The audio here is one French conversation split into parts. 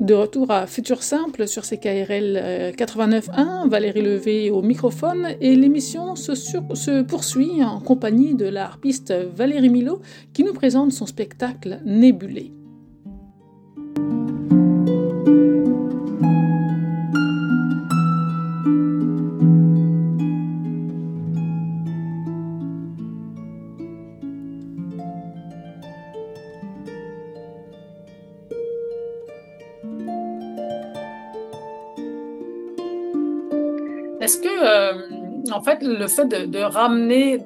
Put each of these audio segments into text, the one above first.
De retour à Futur Simple sur CKRL 89.1, Valérie Levé au microphone et l'émission se poursuit en compagnie de la harpiste Valérie Milot qui nous présente son spectacle Nébulé. Est-ce que, en fait, le fait de ramener,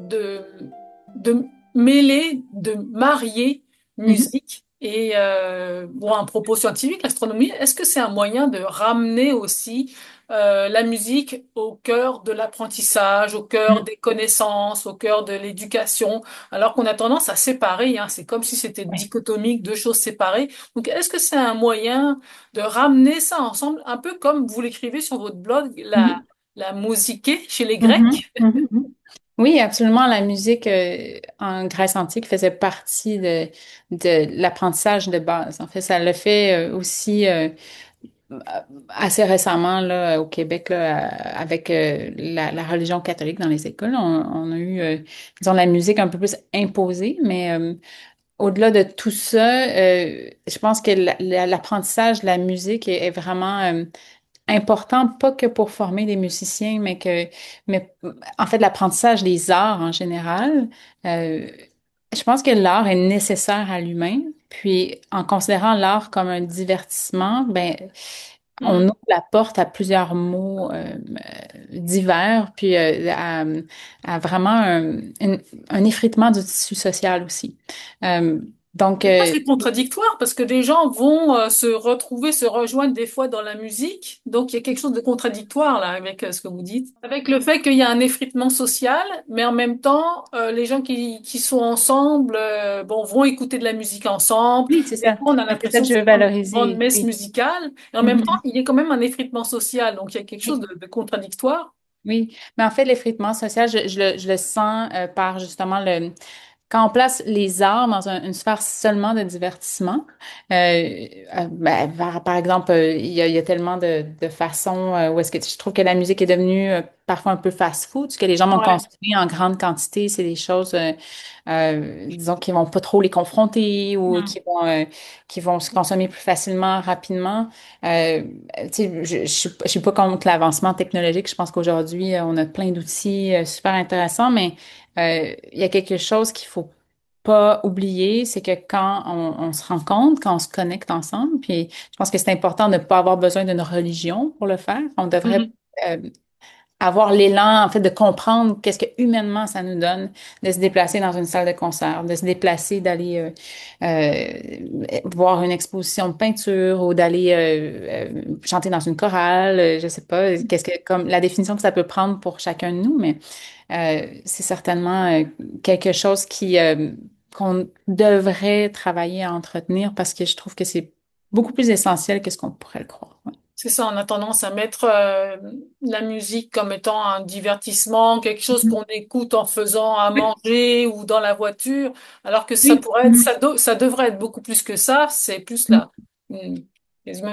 de mêler, de marier Mhm, musique et bon, un propos scientifique, l'astronomie, est-ce que c'est un moyen de ramener aussi la musique au cœur de l'apprentissage, au cœur mhm. des connaissances, au cœur de l'éducation, alors qu'on a tendance à séparer, hein, c'est comme si c'était Ouais. dichotomique, deux choses séparées. Donc, est-ce que c'est un moyen de ramener ça ensemble, un peu comme vous l'écrivez sur votre blog, Mhm, la musiquée chez les mhm, Grecs? mhm, mhm. Oui, absolument. La musique en Grèce antique faisait partie de l'apprentissage de base. En fait, ça le fait aussi assez récemment là, au Québec là, avec la religion catholique dans les écoles. On a eu, disons, la musique un peu plus imposée, mais au-delà de tout ça, je pense que l'apprentissage de la musique est vraiment important, pas que pour former des musiciens, mais en fait, l'apprentissage des arts en général. euh, je pense que l'art est nécessaire à l'humain. Puis, en considérant l'art comme un divertissement, ben, on Hmm. ouvre la porte à plusieurs mots divers, puis à vraiment un effritement du tissu social aussi. Euh, donc, C'est presque contradictoire parce que des gens vont se retrouver, se rejoindre des fois dans la musique. Donc il y a quelque chose de contradictoire là avec ce que vous dites. Avec le fait qu'il y a un effritement social, mais en même temps, les gens qui sont ensemble, bon, vont écouter de la musique ensemble. oui, c'est Des ça. fois, on a C'est ça l'impression que que je veux c'est comme une grande valoriser. messe Oui. musicale. Et en même temps, Mhm. il y a quand même un effritement social. Donc il y a quelque chose Oui. de contradictoire. Oui, mais en fait, l'effritement social, je le sens par justement quand on place les arts dans une sphère seulement de divertissement. Ben, par exemple, il y a tellement de façons où est-ce que je trouve que la musique est devenue parfois un peu fast-food, ce que les gens vont Ouais. consommer en grande quantité, c'est des choses, disons, qui vont pas trop les confronter ou Hmm. qui vont se consommer plus facilement, rapidement. Euh, tu sais, je suis pas contre l'avancement technologique. Je pense qu'aujourd'hui, on a plein d'outils super intéressants, mais il y a quelque chose qu'il faut pas oublier, c'est que quand on se rencontre, quand on se connecte ensemble, puis je pense que c'est important de ne pas avoir besoin d'une religion pour le faire. On devrait Mhm. euh, avoir l'élan, en fait, de comprendre qu'est-ce que humainement ça nous donne de se déplacer dans une salle de concert, de se déplacer, d'aller voir une exposition de peinture ou d'aller chanter dans une chorale, je sais pas, qu'est-ce que comme la définition que ça peut prendre pour chacun de nous, mais c'est certainement quelque chose qu'on devrait travailler à entretenir parce que je trouve que c'est beaucoup plus essentiel que ce qu'on pourrait le croire. Ouais. C'est ça, on a tendance à mettre la musique comme étant un divertissement, quelque chose Mhm. qu'on écoute en faisant à Oui, manger ou dans la voiture, alors que ça oui. pourrait être, Mhm. ça devrait être beaucoup plus que ça. C'est plus là, quasiment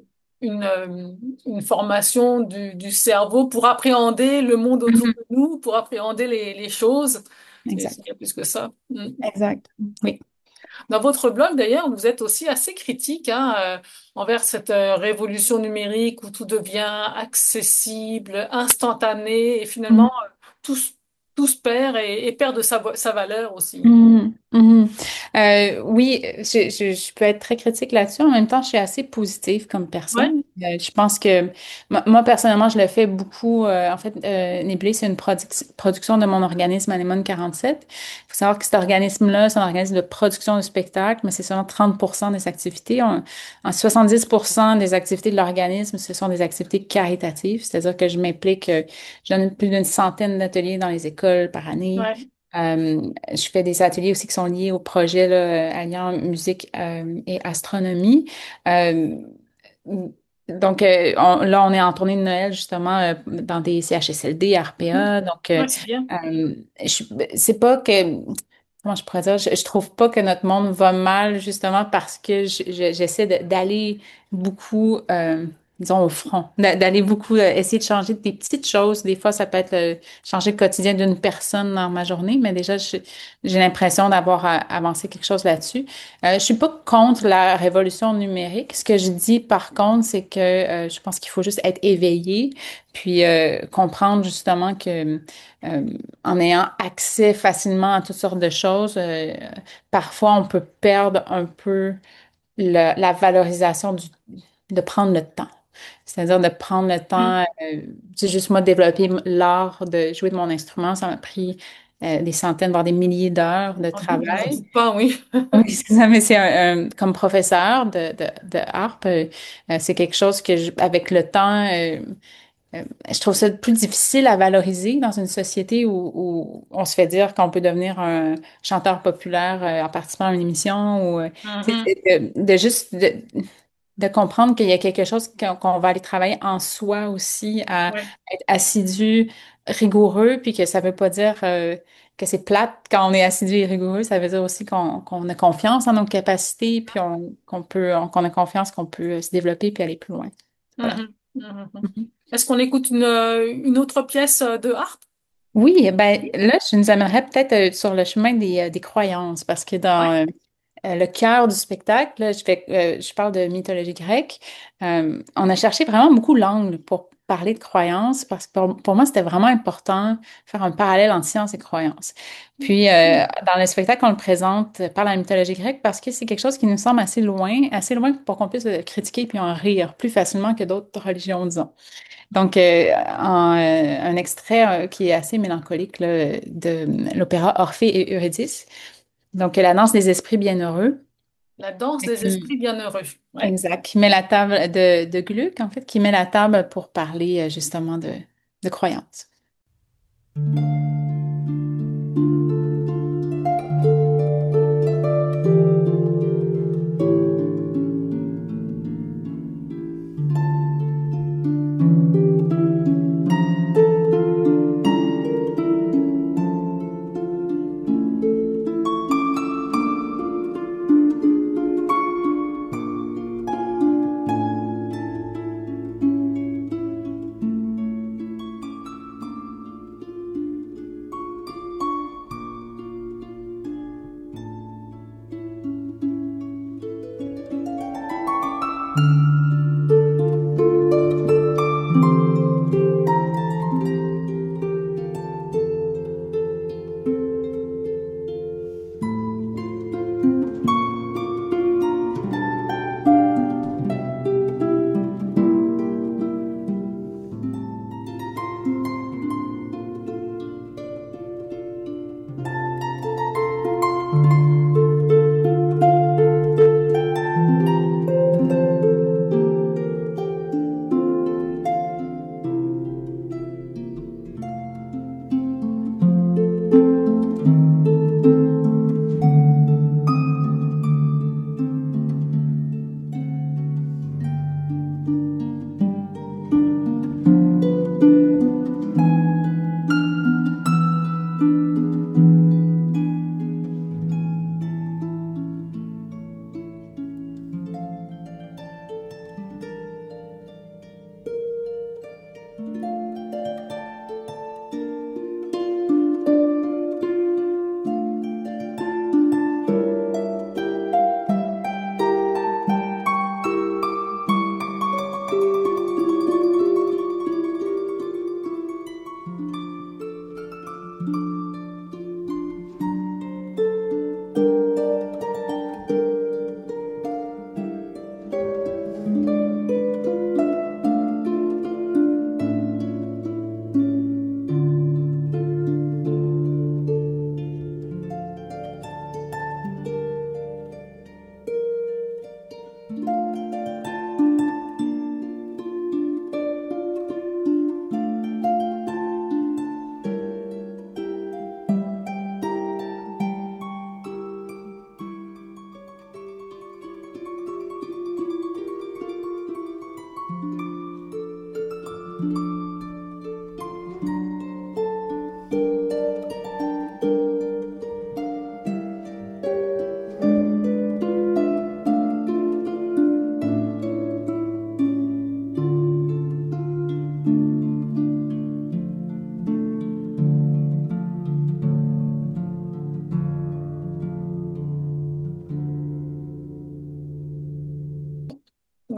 une formation du cerveau pour appréhender le monde autour Mhm. de nous, pour appréhender les choses. C'est Exact. bien plus que ça. Mm. Exact. Oui. Dans votre blog, d'ailleurs, vous êtes aussi assez critique hein, envers cette révolution numérique où tout devient accessible, instantané, et finalement, tout, s- tout se perd et perd de sa valeur aussi. Mhm, mhm. Oui, je peux être très critique là-dessus. En même temps, je suis assez positive comme Ouais. personne. Je pense que moi, personnellement, je le fais beaucoup. En fait, Niblé, c'est une production de mon organisme Anémone 47. Il faut savoir que cet organisme-là, c'est un organisme de production de spectacles, mais c'est seulement 30% des activités. 70% des activités de l'organisme, ce sont des activités caritatives, c'est-à-dire que je m'implique, je donne plus d'une centaine d'ateliers dans les écoles par année. Ouais. Je fais des ateliers aussi qui sont liés au projet là, alliant musique et astronomie. Euh, donc, là, on est en tournée de Noël justement dans des CHSLD, Mm. RPA. Donc, Ouais, c'est bien. je- c'est pas que comment je pourrais dire, je trouve pas que notre monde va mal justement parce que j'essaie d'aller beaucoup, disons, au front, d'aller beaucoup essayer de changer des petites choses. Des fois, ça peut être changer le quotidien d'une personne dans ma journée, mais déjà, j'ai l'impression d'avoir avancé quelque chose là-dessus. Je suis pas contre la révolution numérique. Ce que je dis, par contre, c'est que je pense qu'il faut juste être éveillé, puis comprendre justement que euh, en ayant accès facilement à toutes sortes de choses, parfois on peut perdre un peu la valorisation de prendre le temps. C'est-à-dire de prendre le temps, c'est juste moi développer l'art de jouer de mon instrument, ça m'a pris des centaines, voire des milliers d'heures de J'en travail. doute pas, oui. Oui, c'est ça, mais c'est comme professeur de harpe, c'est quelque chose que avec le temps, je trouve ça plus difficile à valoriser dans une société où on se fait dire qu'on peut devenir un chanteur populaire en participant à une émission ou Mhm. de juste de comprendre qu'il y a quelque chose qu'on va aller travailler en soi aussi, à Ouais. être assidu, rigoureux, puis que ça veut pas dire que c'est plate quand on est assidu et rigoureux, ça veut dire aussi qu'on a confiance en nos capacités, puis qu'on a confiance qu'on peut se développer puis aller plus loin. Voilà. Mhm. Mhm. Est-ce qu'on écoute une autre pièce de harpe? Oui, eh ben là, je nous amènerais peut-être sur le chemin des croyances, parce que Ouais. dans le cœur du spectacle, là, je parle de mythologie grecque. On a cherché vraiment beaucoup l'angle pour parler de croyances, parce que pour moi, c'était vraiment important de faire un parallèle entre science et croyance. Puis, dans le spectacle, on le présente par la mythologie grecque parce que c'est quelque chose qui nous semble assez loin pour qu'on puisse le critiquer puis en rire plus facilement que d'autres religions, disons. Donc, un extrait qui est assez mélancolique là, de l'opéra Orphée et Eurydice. Donc, la danse des esprits bienheureux. La danse des Qui- esprits bienheureux. Ouais. Exact. Qui met la table de Gluck, en fait, qui met la table pour parler justement de croyances.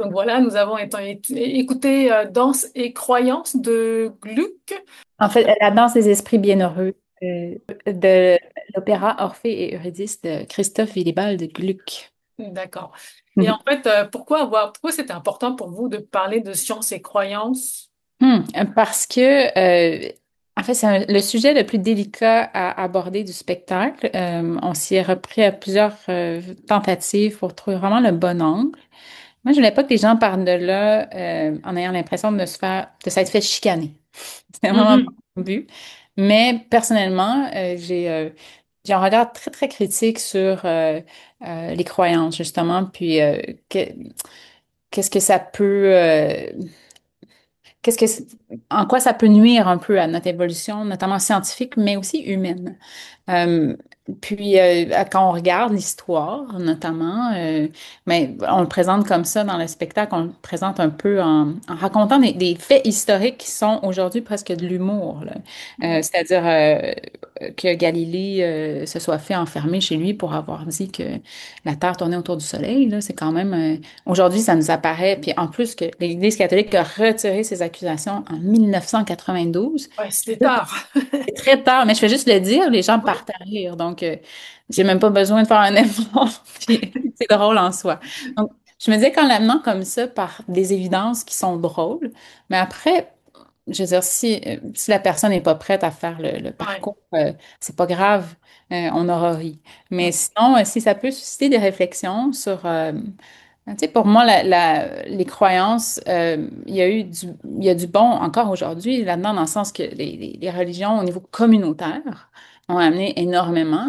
Donc voilà, nous avons écouté Danse et croyance de Gluck. En fait, La danse des esprits bienheureux de l'opéra Orphée et Eurydice de Christophe Willibald de Gluck. D'accord. Et en Mhm. fait, pourquoi c'était important pour vous de parler de science et croyance? Hmm, parce que, en fait, c'est le sujet le plus délicat à aborder du spectacle. On s'y est repris à plusieurs tentatives pour trouver vraiment le bon angle. Moi, je voulais pas que les gens partent de là en ayant l'impression de s'être fait chicaner. C'était vraiment pas Mhm. mon but. Mais personnellement, j'ai un regard très, très critique sur les croyances, justement, puis qu'est-ce que ça peut, qu'est-ce que, en quoi ça peut nuire un peu à notre évolution, notamment scientifique, mais aussi humaine. Euh, Quand on regarde l'histoire, notamment, mais on le présente comme ça dans le spectacle, on le présente un peu en racontant des faits historiques qui sont aujourd'hui presque de l'humour, là. C'est-à-dire que Galilée se soit fait enfermer chez lui pour avoir dit que la Terre tournait autour du Soleil, là, c'est quand même, aujourd'hui, ça nous apparaît, puis en plus que l'Église catholique a retiré ses accusations en 1992. Ouais, c'était tard. C'est très tard, mais je fais juste le dire, les gens Oui. partent à rire. Donc, j'ai même pas besoin de faire un effort. Puis, c'est drôle en soi. Donc, je me disais qu'en l'amenant comme ça par des évidences qui sont drôles, mais après, je veux dire, si la personne n'est pas prête à faire le Ouais. parcours, c'est pas grave, on aura ri. Mais sinon, si ça peut susciter des réflexions sur, tu sais, pour moi, les croyances, il y a du bon encore aujourd'hui là-dedans, dans le sens que les religions au niveau communautaire ont amené énormément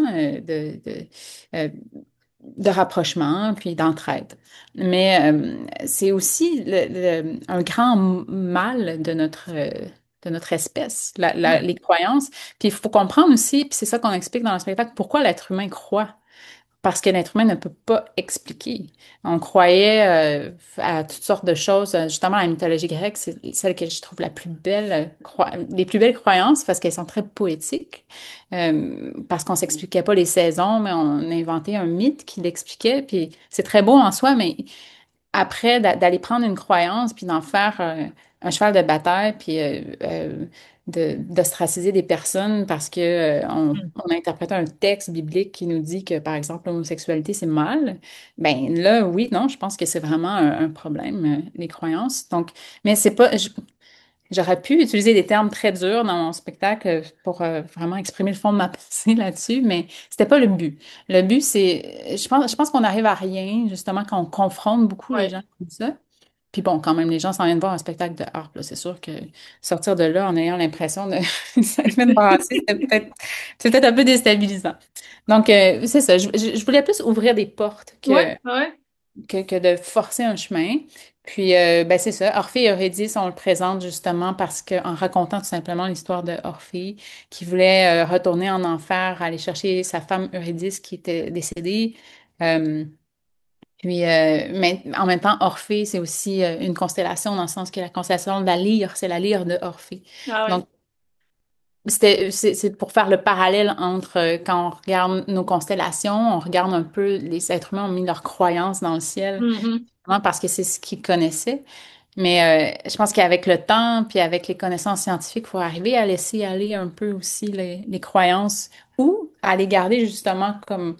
euh, de rapprochement puis d'entraide. Mais c'est aussi un grand mal de notre espèce, les croyances. Puis il faut comprendre aussi, puis c'est ça qu'on explique dans le spectacle, pourquoi l'être humain croit. Parce que l'être humain ne peut pas expliquer. On croyait à toutes sortes de choses. Justement, la mythologie grecque, c'est celle que je trouve la plus belle, les plus belles croyances parce qu'elles sont très poétiques. Parce qu'on s'expliquait pas les saisons, mais on inventait un mythe qui l'expliquait. Puis c'est très beau en soi, mais après, d'aller prendre une croyance puis d'en faire un cheval de bataille puis d'ostraciser des personnes parce que on a interprété un texte biblique qui nous dit que, par exemple, l'homosexualité, c'est mal. Ben là, oui, non, je pense que c'est vraiment un problème, les croyances. Donc, mais c'est pas, j'aurais pu utiliser des termes très durs dans mon spectacle pour vraiment exprimer le fond de ma pensée là-dessus, mais c'était pas le but. Le but, c'est, je pense qu'on arrive à rien, justement, quand on confronte beaucoup les Ouais. gens comme ça. Puis bon, quand même, les gens s'en viennent voir un spectacle de harpe, là. C'est sûr que sortir de là en ayant l'impression de ça fait brasser, c'est peut-être un peu déstabilisant. Donc, c'est ça. Je voulais plus ouvrir des portes Ouais, ouais. que de forcer un chemin. Puis, ben c'est ça. Orphée et Eurydice, on le présente justement parce qu'en racontant tout simplement l'histoire de Orphée, qui voulait retourner en enfer, aller chercher sa femme Eurydice qui était décédée. Euh, mais en même temps, Orphée, c'est aussi une constellation dans le sens que la constellation de la lyre, c'est la lyre de Orphée. Ah ouais. Donc, c'est pour faire le parallèle entre quand on regarde nos constellations, on regarde un peu, les êtres humains ont mis leurs croyances dans le ciel, Mhm. justement parce que c'est ce qu'ils connaissaient. Mais je pense qu'avec le temps, puis avec les connaissances scientifiques, il faut arriver à laisser aller un peu aussi les croyances ou à les garder justement comme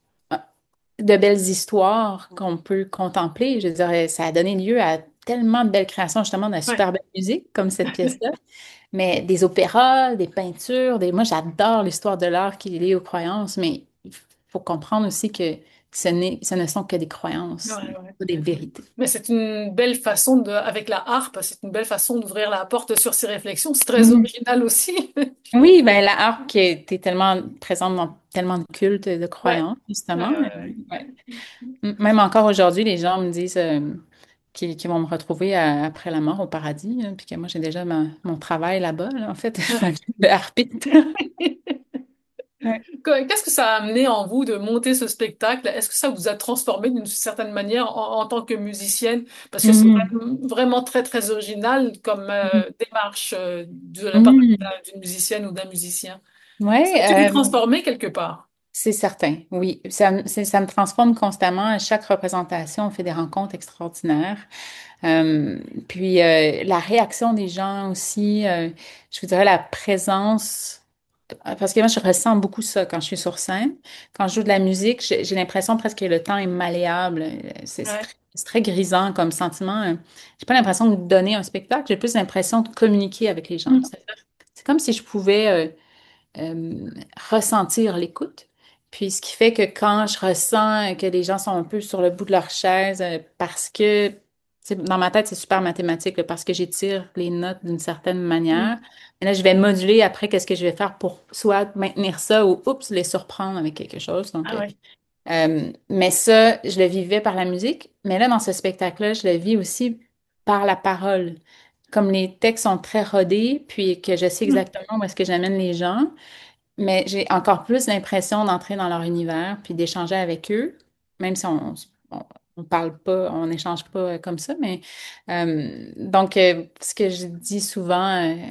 de belles histoires qu'on peut contempler. Je dirais, ça a donné lieu à tellement de belles créations, justement, de la Ouais. super belle musique, comme cette pièce-là. Mais des opéras, des peintures, moi, j'adore l'histoire de l'art qui est liée aux croyances, mais il faut comprendre aussi que ce ne sont que des croyances, Ouais, ouais. pas des vérités. Mais c'est une belle façon avec la harpe, c'est une belle façon d'ouvrir la porte sur ces réflexions. C'est très Mhm. original aussi. Je trouve. Oui, ben la harpe qui était tellement présente dans tellement de cultes et de Ouais. croyances, Ouais, justement. ouais, Ouais. Même encore aujourd'hui, les gens me disent qu'ils vont me retrouver après la mort au paradis, hein, puis que moi, j'ai déjà mon travail là-bas, là, en fait, ouais. de harpiste. Ouais. Qu'est-ce que ça a amené en vous de monter ce spectacle? Est-ce que ça vous a transformé d'une certaine manière en tant que musicienne? Parce que c'est Mhm. vraiment très, très original comme Mhm. démarche de la part Mhm. d'une musicienne ou d'un musicien. Est-ce que tu t'es Ouais, transformé quelque part? C'est certain, oui. Ça me transforme constamment. À chaque représentation, on fait des rencontres extraordinaires. Euh, puis la réaction des gens aussi, je vous dirais la présence, parce que moi je ressens beaucoup ça quand je suis sur scène. Quand je joue de la musique, j'ai l'impression presque que le temps est malléable. Ouais. C'est très grisant comme sentiment. J'ai pas l'impression de donner un spectacle, j'ai plus l'impression de communiquer avec les gens. Mm. C'est comme si je pouvais ressentir l'écoute. Puis ce qui fait que quand je ressens que les gens sont un peu sur le bout de leur chaise parce que, tu sais, dans ma tête, c'est super mathématique, là, parce que j'étire les notes d'une certaine manière. Mm. Et là, je vais moduler après qu'est-ce que je vais faire pour soit maintenir ça ou, oups, les surprendre avec quelque chose. Donc, Ah ouais. mais ça, je le vivais par la musique. Mais là, dans ce spectacle-là, je le vis aussi par la parole. Comme les textes sont très rodés, puis que je sais Mm. exactement où est-ce que j'amène les gens, mais j'ai encore plus l'impression d'entrer dans leur univers puis d'échanger avec eux, même si on, on parle pas, on n'échange pas comme ça. Mais donc, ce que je dis souvent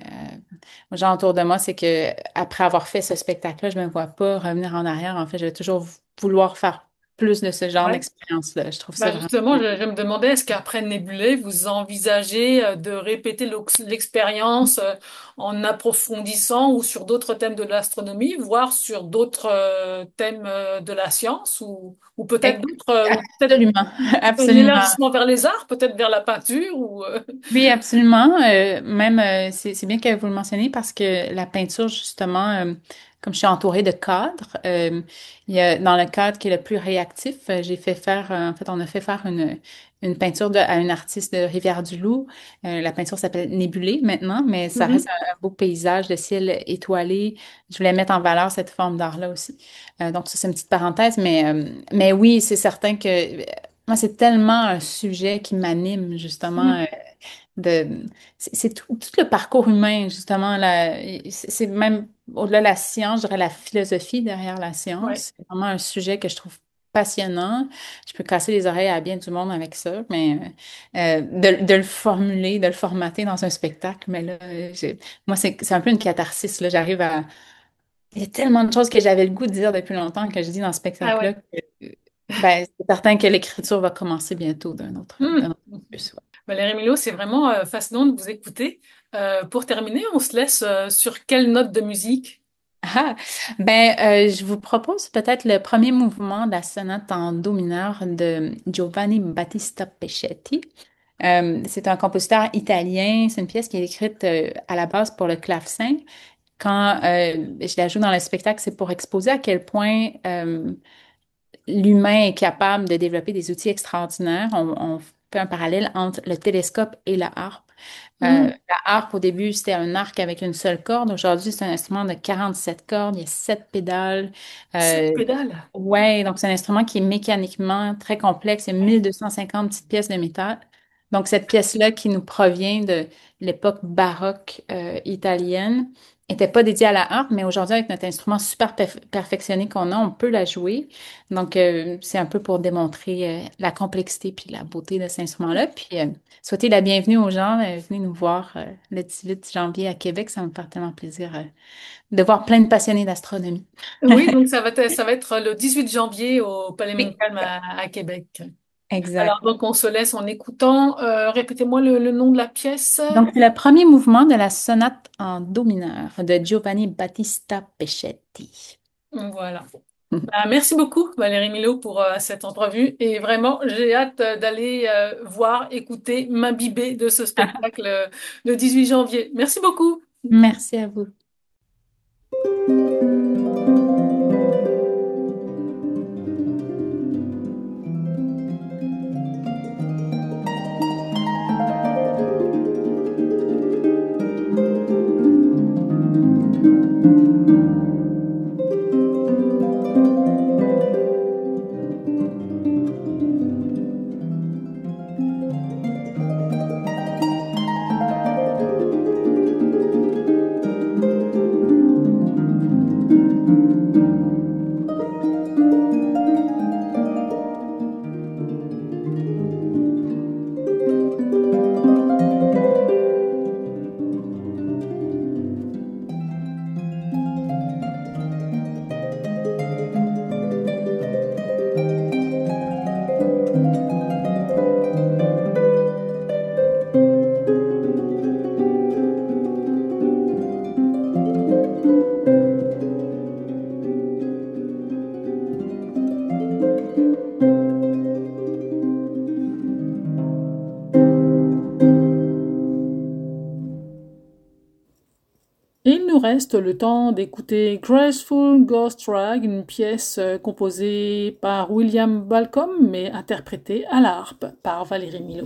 aux gens autour de moi, c'est que après avoir fait ce spectacle-là, je me vois pas revenir en arrière. En fait, je vais toujours vouloir faire plus de ce genre Ouais. d'expérience-là. Je trouve ça Bah vraiment. justement, je me demandais, est-ce qu'après Nebulé, vous envisagez de répéter l'expérience en approfondissant ou sur d'autres thèmes de l'astronomie, voire sur d'autres thèmes de la science, ou peut-être d'autres, ou peut-être Absolument, absolument. l'élargissement vers les arts, peut-être vers la peinture, ou Oui, absolument. Même, c'est bien que vous le mentionnez parce que la peinture, justement, comme je suis entourée de cadres, il y a, dans le cadre qui est le plus réactif, j'ai fait faire, en fait, on a fait faire une peinture à une artiste de Rivière-du-Loup. La peinture s'appelle Nébulée maintenant, mais ça reste Mhm. un beau paysage de ciel étoilé. Je voulais mettre en valeur cette forme d'art-là aussi. Donc, ça, c'est une petite parenthèse, mais oui, c'est certain que moi, c'est tellement un sujet qui m'anime, justement. Mhm. De, c'est tout le parcours humain, justement. C'est même au-delà de la science, je dirais la philosophie derrière la Ouais. science. C'est vraiment un sujet que je trouve passionnant. Je peux casser les oreilles à bien du monde avec ça, mais de le formuler, de le formater dans un spectacle, mais là, moi, c'est un peu une catharsis, là. J'arrive à. Il y a tellement de choses que j'avais le goût de dire depuis longtemps que je dis dans ce Ah spectacle-là ouais. que, ben, c'est certain que l'écriture va commencer bientôt d'un Mhm. autre opus, ouais. Valérie Milo, c'est vraiment fascinant de vous écouter. Pour terminer, on se laisse sur quelle note de musique? Ah, ben, je vous propose peut-être le premier mouvement de la sonate en do mineur de Giovanni Battista Peschetti. C'est un compositeur italien. C'est une pièce qui est écrite à la base pour le clavecin. Quand je la joue dans le spectacle, c'est pour exposer à quel point l'humain est capable de développer des outils extraordinaires. On fait un parallèle entre le télescope et la harpe. Mhm. La harpe, au début, c'était un arc avec une seule corde. Aujourd'hui, c'est un instrument de 47 cordes. Il y a 7 pédales. Sept Euh, pédales. ouais, donc c'est un instrument qui est mécaniquement très complexe. Il y a 1250 petites pièces de métal. Donc, cette pièce-là qui nous provient de l'époque baroque italienne n'était pas dédiée à la harpe, mais aujourd'hui, avec notre instrument super perfectionné qu'on a, on peut la jouer. Donc, c'est un peu pour démontrer la complexité puis la beauté de cet instrument-là. Puis, souhaiter la bienvenue aux gens. Venez nous voir le 18 janvier à Québec. Ça me fait tellement plaisir de voir plein de passionnés d'astronomie. Oui, donc ça va être le 18 janvier au Palais Oui, Montcalm à Québec. Alors, exact. donc, on se laisse en écoutant. Répétez-moi le nom de la pièce. Donc, c'est le premier mouvement de la sonate en do mineur de Giovanni Battista Peschetti. Voilà. Bah, merci beaucoup, Valérie Milo, pour cette entrevue. Et vraiment, j'ai hâte d'aller voir, écouter, m'imbiber de ce spectacle le 18 janvier. Merci beaucoup. Merci à vous. reste le temps d'écouter Graceful Ghost Rag, une pièce composée par William Balcom, mais interprétée à la harpe par Valérie Milo.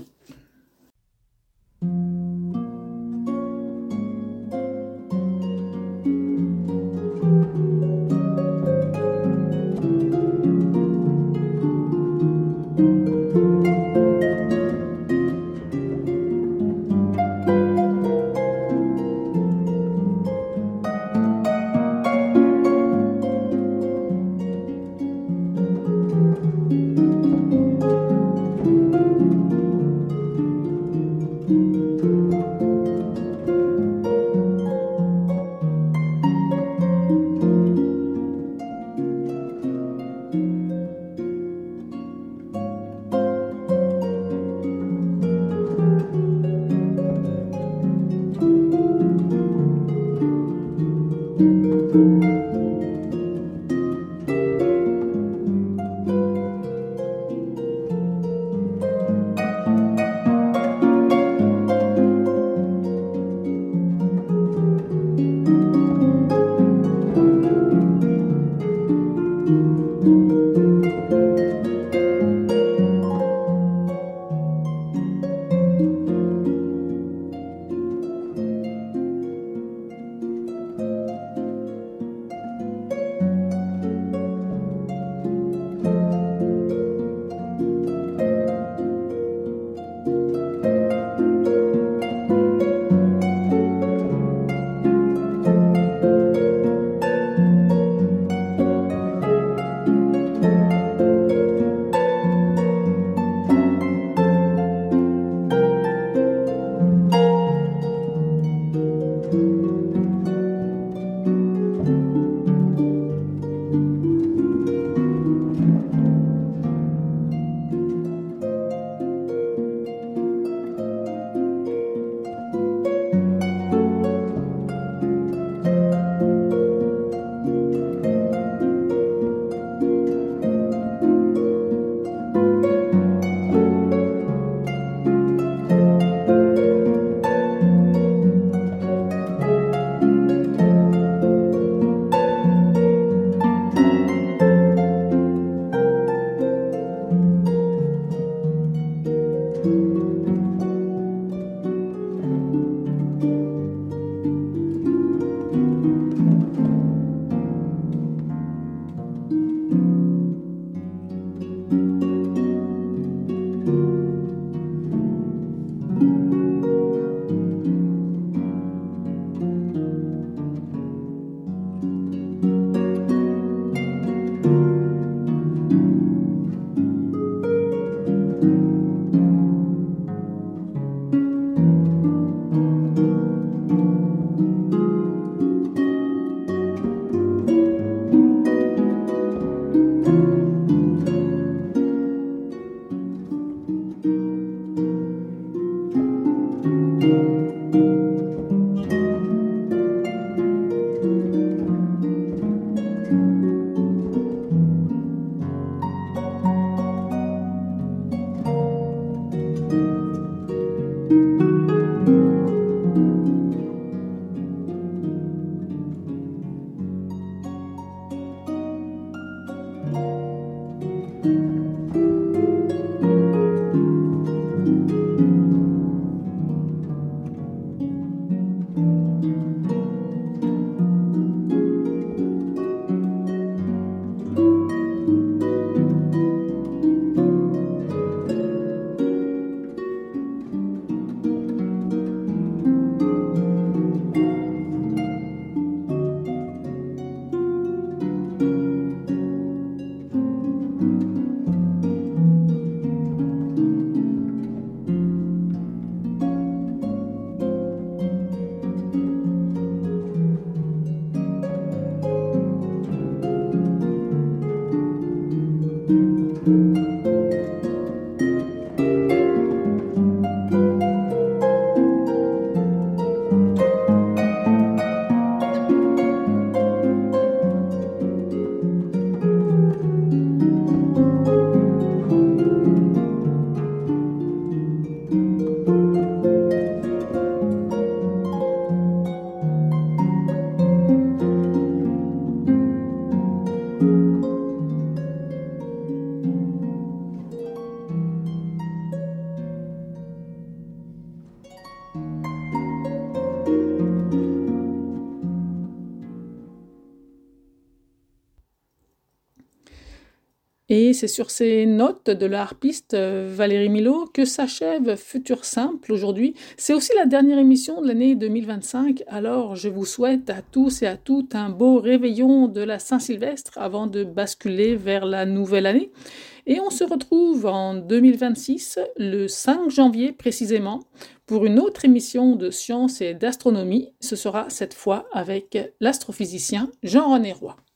Et c'est sur ces notes de la harpiste Valérie Milo que s'achève Futur Simple aujourd'hui. C'est aussi la dernière émission de l'année 2025, alors je vous souhaite à tous et à toutes un beau réveillon de la Saint-Sylvestre avant de basculer vers la nouvelle année. Et on se retrouve en 2026, le 5 janvier précisément, pour une autre émission de science et d'astronomie. Ce sera cette fois avec l'astrophysicien Jean-René Roy.